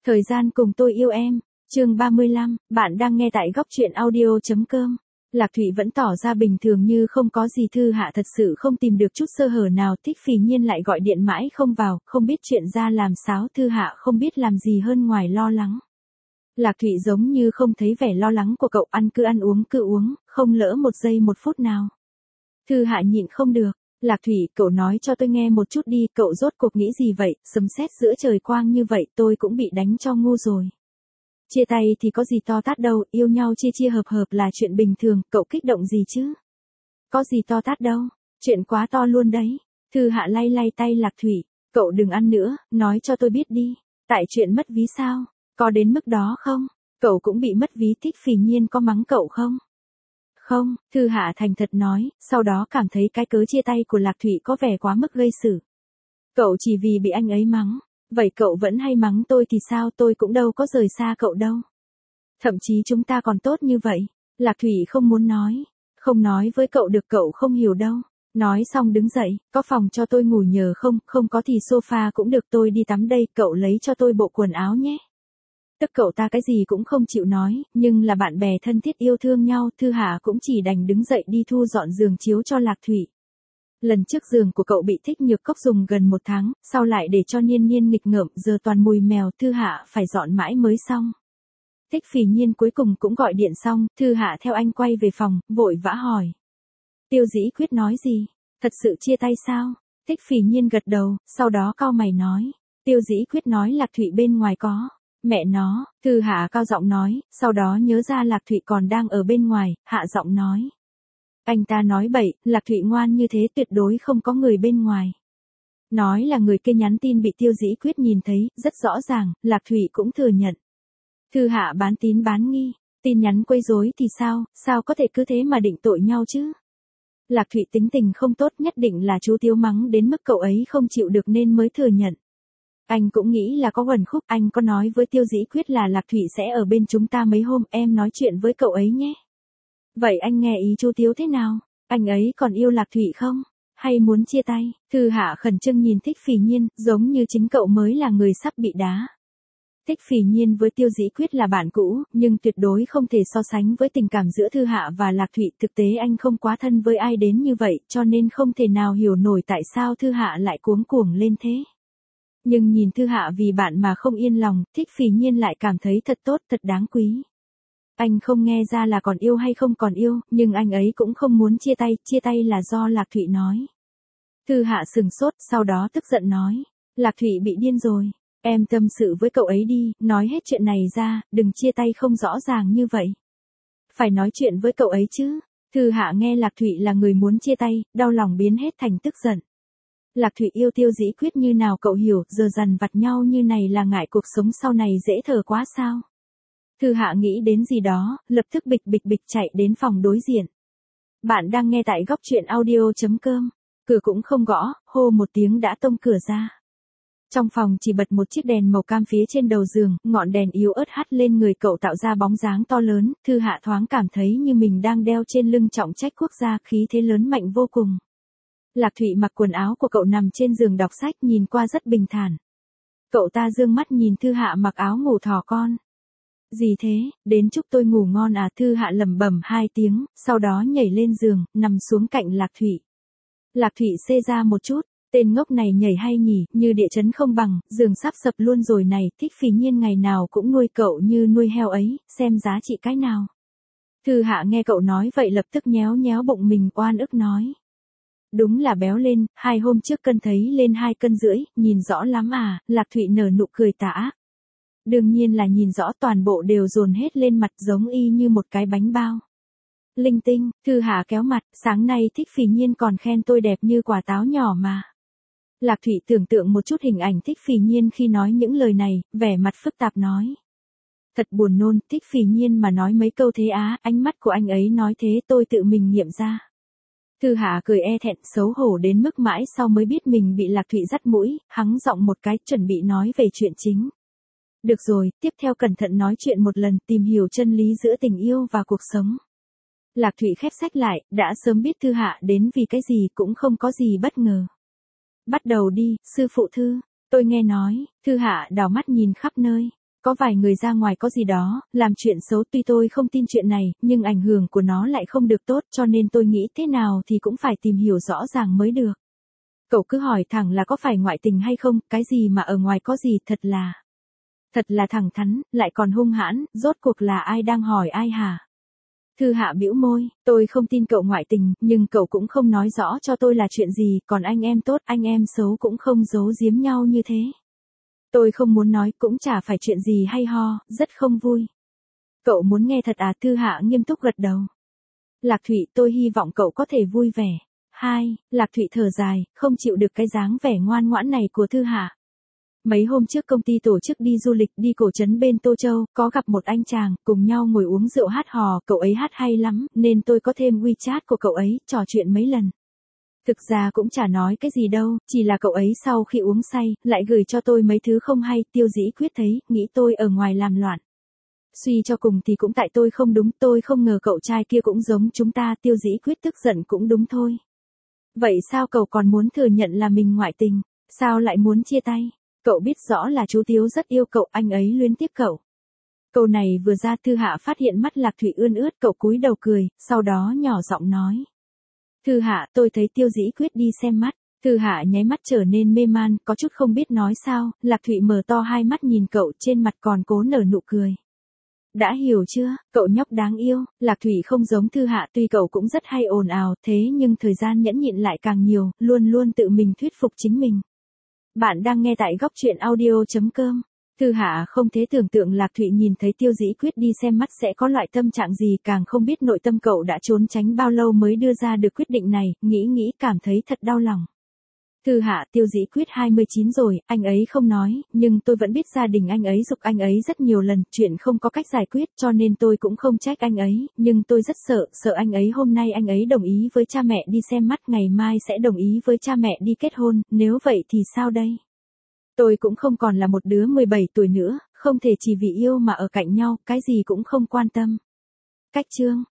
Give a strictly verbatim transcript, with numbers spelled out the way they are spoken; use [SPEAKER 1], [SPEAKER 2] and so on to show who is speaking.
[SPEAKER 1] Thời gian cùng tôi yêu em, chương ba mươi lăm, bạn đang nghe tại góc truyện audio.com. Lạc Thụy vẫn tỏ ra bình thường như không có gì. Thư Hạ thật sự không tìm được chút sơ hở nào. Thích Phì Nhiên lại gọi điện mãi không vào, không biết chuyện ra làm sao. Thư Hạ không biết làm gì hơn ngoài lo lắng. Lạc Thụy giống như không thấy vẻ lo lắng của cậu, ăn cứ ăn uống cứ uống, không lỡ một giây một phút nào. Thư Hạ nhịn không được. Lạc Thụy, cậu nói cho tôi nghe một chút đi, cậu rốt cuộc nghĩ gì vậy, sấm sét giữa trời quang như vậy tôi cũng bị đánh cho ngu rồi. Chia tay thì có gì to tát đâu, yêu nhau chia chia hợp hợp là chuyện bình thường, cậu kích động gì chứ? Có gì to tát đâu, chuyện quá to luôn đấy. Thư Hạ lay lay tay Lạc Thụy, cậu đừng ăn nữa, nói cho tôi biết đi, tại chuyện mất ví sao, có đến mức đó không? Cậu cũng bị mất ví. Thích Phì Nhiên có mắng cậu không? Không, Thư Hạ thành thật nói, sau đó cảm thấy cái cớ chia tay của Lạc Thụy có vẻ quá mức gây sự. Cậu chỉ vì bị anh ấy mắng, vậy cậu vẫn hay mắng tôi thì sao, tôi cũng đâu có rời xa cậu đâu. Thậm chí chúng ta còn tốt như vậy. Lạc Thụy không muốn nói, không nói với cậu được, cậu không hiểu đâu. Nói xong đứng dậy, có phòng cho tôi ngủ nhờ không, không có thì sofa cũng được, tôi đi tắm đây, cậu lấy cho tôi bộ quần áo nhé. Tức cậu ta cái gì cũng không chịu nói, nhưng là bạn bè thân thiết yêu thương nhau, Thư Hạ cũng chỉ đành đứng dậy đi thu dọn giường chiếu cho Lạc Thụy. Lần trước giường của cậu bị Thích Nhược Cốc dùng gần một tháng, sau lại để cho Niên Niên nghịch ngợm, giờ toàn mùi mèo, Thư Hạ phải dọn mãi mới xong. Thích Phì Nhiên cuối cùng cũng gọi điện xong, Thư Hạ theo anh quay về phòng, vội vã hỏi. Tiêu Dĩ Quyết nói gì? Thật sự chia tay sao? Thích Phì Nhiên gật đầu, sau đó cau mày nói. Tiêu Dĩ Quyết nói Lạc Thụy bên ngoài có. Mẹ nó, Thư Hạ cao giọng nói, sau đó nhớ ra Lạc Thụy còn đang ở bên ngoài, hạ giọng nói. Anh ta nói bậy, Lạc Thụy ngoan như thế tuyệt đối không có người bên ngoài. Nói là người kia nhắn tin bị Tiêu Dĩ Quyết nhìn thấy, rất rõ ràng, Lạc Thụy cũng thừa nhận. Thư Hạ bán tín bán nghi, tin nhắn quấy rối thì sao, sao có thể cứ thế mà định tội nhau chứ? Lạc Thụy tính tình không tốt, nhất định là chú Tiếu mắng đến mức cậu ấy không chịu được nên mới thừa nhận. Anh cũng nghĩ là có quẩn khúc, anh có nói với Tiêu Dĩ Quyết là Lạc Thụy sẽ ở bên chúng ta mấy hôm, em nói chuyện với cậu ấy nhé. Vậy anh nghe ý chú Tiếu thế nào? Anh ấy còn yêu Lạc Thụy không? Hay muốn chia tay? Thư Hạ khẩn trương nhìn Thích Phì Nhiên, giống như chính cậu mới là người sắp bị đá. Thích Phì Nhiên với Tiêu Dĩ Quyết là bạn cũ, nhưng tuyệt đối không thể so sánh với tình cảm giữa Thư Hạ và Lạc Thụy. Thực tế anh không quá thân với ai đến như vậy, cho nên không thể nào hiểu nổi tại sao Thư Hạ lại cuống cuồng lên thế. Nhưng nhìn Thư Hạ vì bạn mà không yên lòng, Thích Phì Nhiên lại cảm thấy thật tốt, thật đáng quý. Anh không nghe ra là còn yêu hay không còn yêu, nhưng anh ấy cũng không muốn chia tay, chia tay là do Lạc Thụy nói. Thư Hạ sừng sốt, sau đó tức giận nói. Lạc Thụy bị điên rồi, em tâm sự với cậu ấy đi, nói hết chuyện này ra, đừng chia tay không rõ ràng như vậy. Phải nói chuyện với cậu ấy chứ. Thư Hạ nghe Lạc Thụy là người muốn chia tay, đau lòng biến hết thành tức giận. Lạc Thụy yêu Tiêu Dĩ Quyết như nào cậu hiểu, giờ dằn vặt nhau như này là ngại cuộc sống sau này dễ thở quá sao? Thư Hạ nghĩ đến gì đó, lập tức bịch bịch bịch chạy đến phòng đối diện. Bạn đang nghe tại góc truyện audio.com. Cửa cũng không gõ, hô một tiếng đã tông cửa ra. Trong phòng chỉ bật một chiếc đèn màu cam phía trên đầu giường, ngọn đèn yếu ớt hắt lên người cậu tạo ra bóng dáng to lớn, Thư Hạ thoáng cảm thấy như mình đang đeo trên lưng trọng trách quốc gia, khí thế lớn mạnh vô cùng. Lạc Thụy mặc quần áo của cậu nằm trên giường đọc sách, nhìn qua rất bình thản. Cậu ta dương mắt nhìn Thư Hạ mặc áo ngủ thỏ con. Gì thế, đến chúc tôi ngủ ngon à? Thư Hạ lẩm bẩm hai tiếng, sau đó nhảy lên giường, nằm xuống cạnh Lạc Thụy. Lạc Thụy xê ra một chút, tên ngốc này nhảy hay nhỉ, như địa chấn không bằng, giường sắp sập luôn rồi này. Thích Phì Nhiên ngày nào cũng nuôi cậu như nuôi heo ấy, xem giá trị cái nào. Thư Hạ nghe cậu nói vậy lập tức nhéo nhéo bụng mình, oan ức nói. Đúng là béo lên, hai hôm trước cân thấy lên hai cân rưỡi, nhìn rõ lắm à? Lạc Thụy nở nụ cười tà ác. Đương nhiên là nhìn rõ, toàn bộ đều dồn hết lên mặt giống y như một cái bánh bao. Linh tinh, Thư Hạ kéo mặt, sáng nay Thích Phì Nhiên còn khen tôi đẹp như quả táo nhỏ mà. Lạc Thụy tưởng tượng một chút hình ảnh Thích Phì Nhiên khi nói những lời này, vẻ mặt phức tạp nói. Thật buồn nôn, Thích Phì Nhiên mà nói mấy câu thế á, ánh mắt của anh ấy nói thế tôi tự mình nghiệm ra. Thư Hạ cười e thẹn xấu hổ đến mức mãi sau mới biết mình bị Lạc Thụy dắt mũi, hắng giọng một cái, chuẩn bị nói về chuyện chính. Được rồi, tiếp theo cẩn thận nói chuyện một lần, tìm hiểu chân lý giữa tình yêu và cuộc sống. Lạc Thụy khép sách lại, đã sớm biết Thư Hạ đến vì cái gì, cũng không có gì bất ngờ. Bắt đầu đi, sư phụ Thư, tôi nghe nói. Thư Hạ đảo mắt nhìn khắp nơi. Có vài người ra ngoài có gì đó, làm chuyện xấu, tuy tôi không tin chuyện này, nhưng ảnh hưởng của nó lại không được tốt, cho nên tôi nghĩ thế nào thì cũng phải tìm hiểu rõ ràng mới được. Cậu cứ hỏi thẳng là có phải ngoại tình hay không, cái gì mà ở ngoài có gì, thật là... Thật là thẳng thắn, lại còn hung hãn, rốt cuộc là ai đang hỏi ai hả? Thư Hạ bĩu môi, tôi không tin cậu ngoại tình, nhưng cậu cũng không nói rõ cho tôi là chuyện gì, còn anh em tốt, anh em xấu cũng không giấu giếm nhau như thế. Tôi không muốn nói, cũng chả phải chuyện gì hay ho, rất không vui. Cậu muốn nghe thật à? Thư Hạ nghiêm túc gật đầu. Lạc Thụy, tôi hy vọng cậu có thể vui vẻ. Hai, Lạc Thụy thở dài, không chịu được cái dáng vẻ ngoan ngoãn này của Thư Hạ. Mấy hôm trước công ty tổ chức đi du lịch đi cổ trấn bên Tô Châu, có gặp một anh chàng, cùng nhau ngồi uống rượu hát hò, cậu ấy hát hay lắm, nên tôi có thêm WeChat của cậu ấy, trò chuyện mấy lần. Thực ra cũng chả nói cái gì đâu, chỉ là cậu ấy sau khi uống say, lại gửi cho tôi mấy thứ không hay, Tiêu Dĩ Quyết thấy, nghĩ tôi ở ngoài làm loạn. Suy cho cùng thì cũng tại tôi không đúng, tôi không ngờ cậu trai kia cũng giống chúng ta, Tiêu Dĩ Quyết tức giận cũng đúng thôi. Vậy sao cậu còn muốn thừa nhận là mình ngoại tình, sao lại muốn chia tay? Cậu biết rõ là chú Tiếu rất yêu cậu, anh ấy luyến tiếc cậu. Câu này vừa ra, Thư Hạ phát hiện mắt Lạc Thụy ươn ướt, cậu cúi đầu cười, sau đó nhỏ giọng nói. Thư Hạ, tôi thấy Tiêu Dĩ Quyết đi xem mắt. Thư Hạ nháy mắt trở nên mê man, có chút không biết nói sao, Lạc Thụy mở to hai mắt nhìn cậu, trên mặt còn cố nở nụ cười. Đã hiểu chưa, cậu nhóc đáng yêu? Lạc Thụy không giống Thư Hạ, tuy cậu cũng rất hay ồn ào, thế nhưng thời gian nhẫn nhịn lại càng nhiều, luôn luôn tự mình thuyết phục chính mình. Bạn đang nghe tại góc truyện audio chấm com. Thư Hạ không thể tưởng tượng Lạc Thụy nhìn thấy Tiêu Dĩ Quyết đi xem mắt sẽ có loại tâm trạng gì, càng không biết nội tâm cậu đã trốn tránh bao lâu mới đưa ra được quyết định này, nghĩ nghĩ cảm thấy thật đau lòng. Thư Hạ, Tiêu Dĩ Quyết hai mươi chín rồi, anh ấy không nói, nhưng tôi vẫn biết gia đình anh ấy giục anh ấy rất nhiều lần, chuyện không có cách giải quyết, cho nên tôi cũng không trách anh ấy, nhưng tôi rất sợ, sợ anh ấy hôm nay anh ấy đồng ý với cha mẹ đi xem mắt, ngày mai sẽ đồng ý với cha mẹ đi kết hôn, nếu vậy thì sao đây? Tôi cũng không còn là một đứa mười bảy tuổi nữa, không thể chỉ vì yêu mà ở cạnh nhau, cái gì cũng không quan tâm. Cách chương